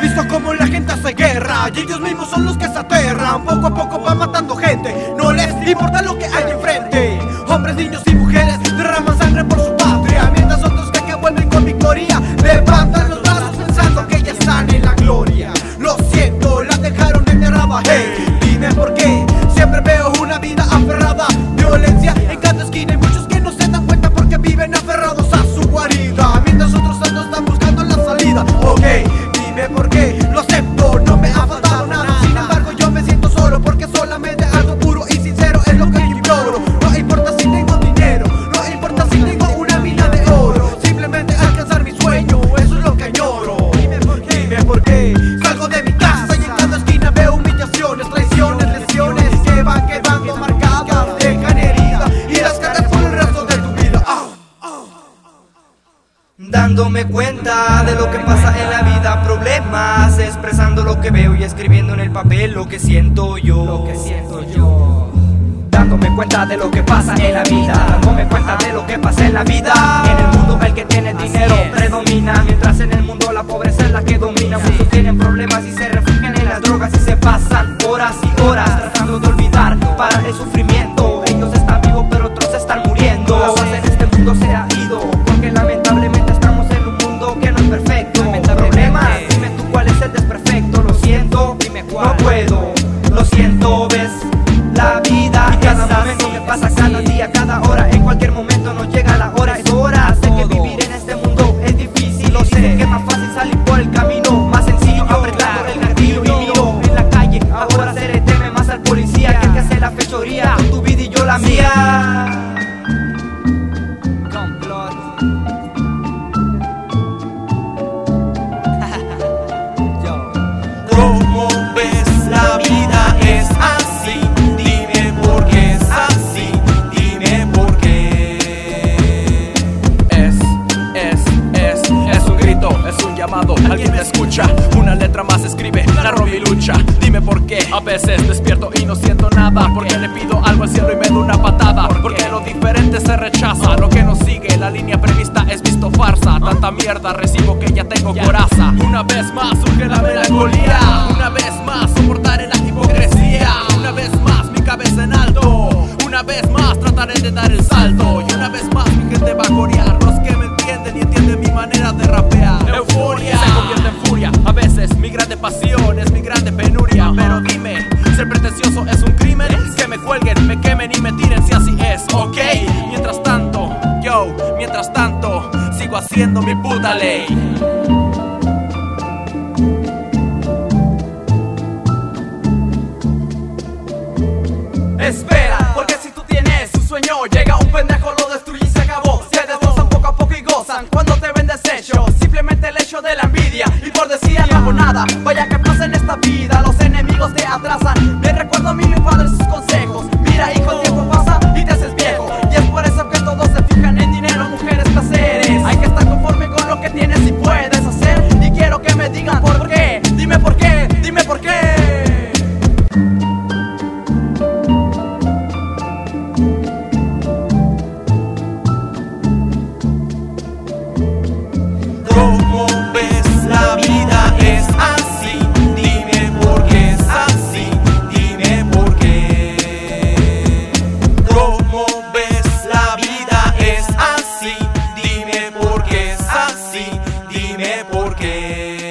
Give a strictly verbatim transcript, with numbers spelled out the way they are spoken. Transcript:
visto cómo la gente hace guerra y ellos mismos son los que se aterran. Poco a poco van matando gente, no les importa lo que hay enfrente. Hombres, niños y mujeres derraman sangre por su patria, mientras otros que, que vuelven con victoria levantan los brazos pensando que ya están en la gloria. Lo siento, la dejaron enterrada, hey, dime por qué siempre veo una vida aferrada, violencia en cada esquina y muchos que no se dan cuenta porque viven aferrados a su guarida, mientras otros tantos están buscando la salida. Ok, dime por qué, lo acepto, no me ha faltado nada, sin embargo yo me siento solo porque solamente algo puro y sincero es lo que yo imploro. No importa si tengo dinero, no importa si tengo una mina de oro, simplemente alcanzar mi sueño, eso es lo que añoro. Dime por qué, dime por qué salgo de mi casa y en cada esquina veo humillaciones, traiciones, lesiones que van quedando marcadas, dejan heridas y las cargas por el resto de tu vida. Oh, oh. Dándome cuenta de lo que pasa en la vida, problemas, expresando lo que veo y escribiendo en el papel lo que siento yo, lo que siento yo. Dándome cuenta de lo que pasa en la vida, dándome cuenta de lo que pasa en la vida. En el mundo el que tiene dinero predomina, mientras en el mundo la pobreza es la que domina. Muchos tienen problemas y se refugian en las drogas y se pasan horas y horas tratando de olvidar para el sufrimiento. Ellos están vivos pero otros están muriendo. La paz en este mundo se ha ido porque lamentablemente estamos en un mundo que no es perfecto. Problemas, dime tú cuál es el desperfecto. Lo siento, dime cuál. No puedo, lo siento, ves. La vida y cada momento que pasa, cada día, cada hora, en cualquier momento nos llega la hora, es hora. Sé que vivir en este mundo es difícil, lo sé, que es más fácil salir por el camino más sencillo, apretando el gatillo y miro en la calle. Ahora se le teme más al policía que el que hace la fechoría con tu vida y yo la mía. ¿Cómo ves? La vida es así. Dime por qué es así. Dime por qué. Es, es, es, es un grito, es un llamado. Alguien me escucha, una letra más escribe, narro mi lucha. Dime por qué, a veces despierto y no siento nada. Porque le pido algo al cielo y me da una patada. Porque lo diferente se rechaza, lo que no sigue la línea prevista es visto farsa. Tanta mierda recibo que ya tengo coraza. Una vez más surge la melancolía, una vez más soportaré la hipocresía, una vez más mi cabeza en alto, una vez más trataré de dar el salto, y una vez más mi gente va a corear. Los que me entienden y entienden mi manera de rapear. Euforia se convierte en furia, a veces mi grande pasión es mi grande penuria. Pero dime, ser pretencioso es un crimen. Que me cuelguen, me quemen y me tiren si así es, ok. Mientras tanto, yo, mientras tanto sigo haciendo mi puta ley. Espera, porque si tú tienes un sueño, llega un pendejo, lo destruye y se acabó. Se destrozan poco a poco y gozan cuando te ven deshecho. Simplemente el hecho de la envidia y por decir no hago nada. Vaya que pasa en esta vida, los enemigos te atrasan. Me recuerdo a mi padre sus consejos. Mira hijo, el tiempo pasa y te haces viejo. Y es por eso que todos se fijan en dinero, mujeres, placeres. Hay que estar conforme con lo que tienes y puedes hacer. Y quiero que me digan por qué. Dime por qué, dime por qué. ¿Cómo ves? La vida es así. Dime por qué es así. Dime por qué. ¿Cómo ves? La vida es así. Dime por qué es así. Dime por qué.